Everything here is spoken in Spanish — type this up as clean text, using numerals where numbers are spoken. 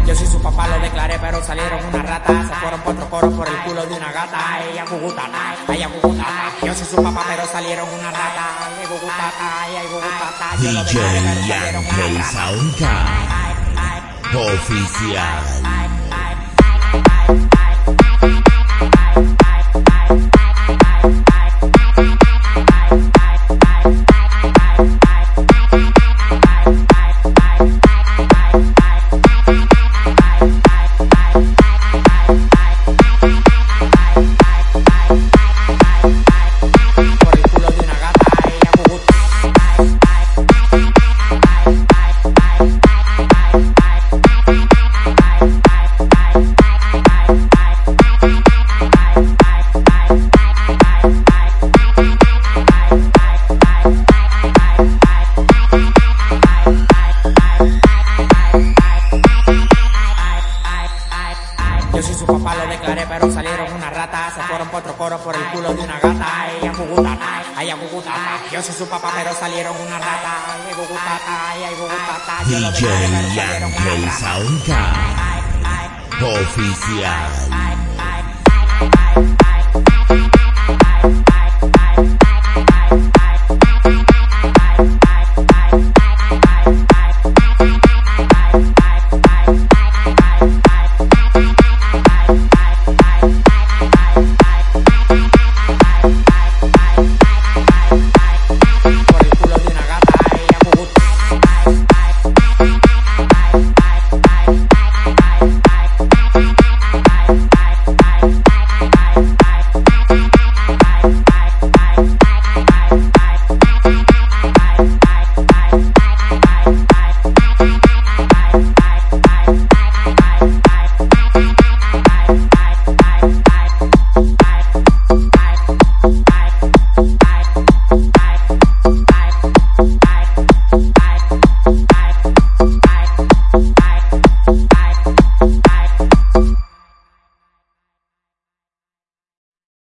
Yo soy su papá, lo declaré, pero salieron una rata. Se fueron por otro coro por el culo de una gata. Ella gugutata, ella gugutata. Yo soy su papá, pero salieron una rata. Ella gugutata, ella gugutata. Yo lo declaré, pero salieron una rata. Soundcast oficial. Yo soy su papá, lo declaré, pero salieron una rata. Se fueron por otro coro por el culo de una gata. Ella gugutata, ella gugutata. Yo soy su papá, pero salieron una rata. Ella gugutata, ella gugutata. Yo lo declaré, pero salieron una rata. Soundcast oficial.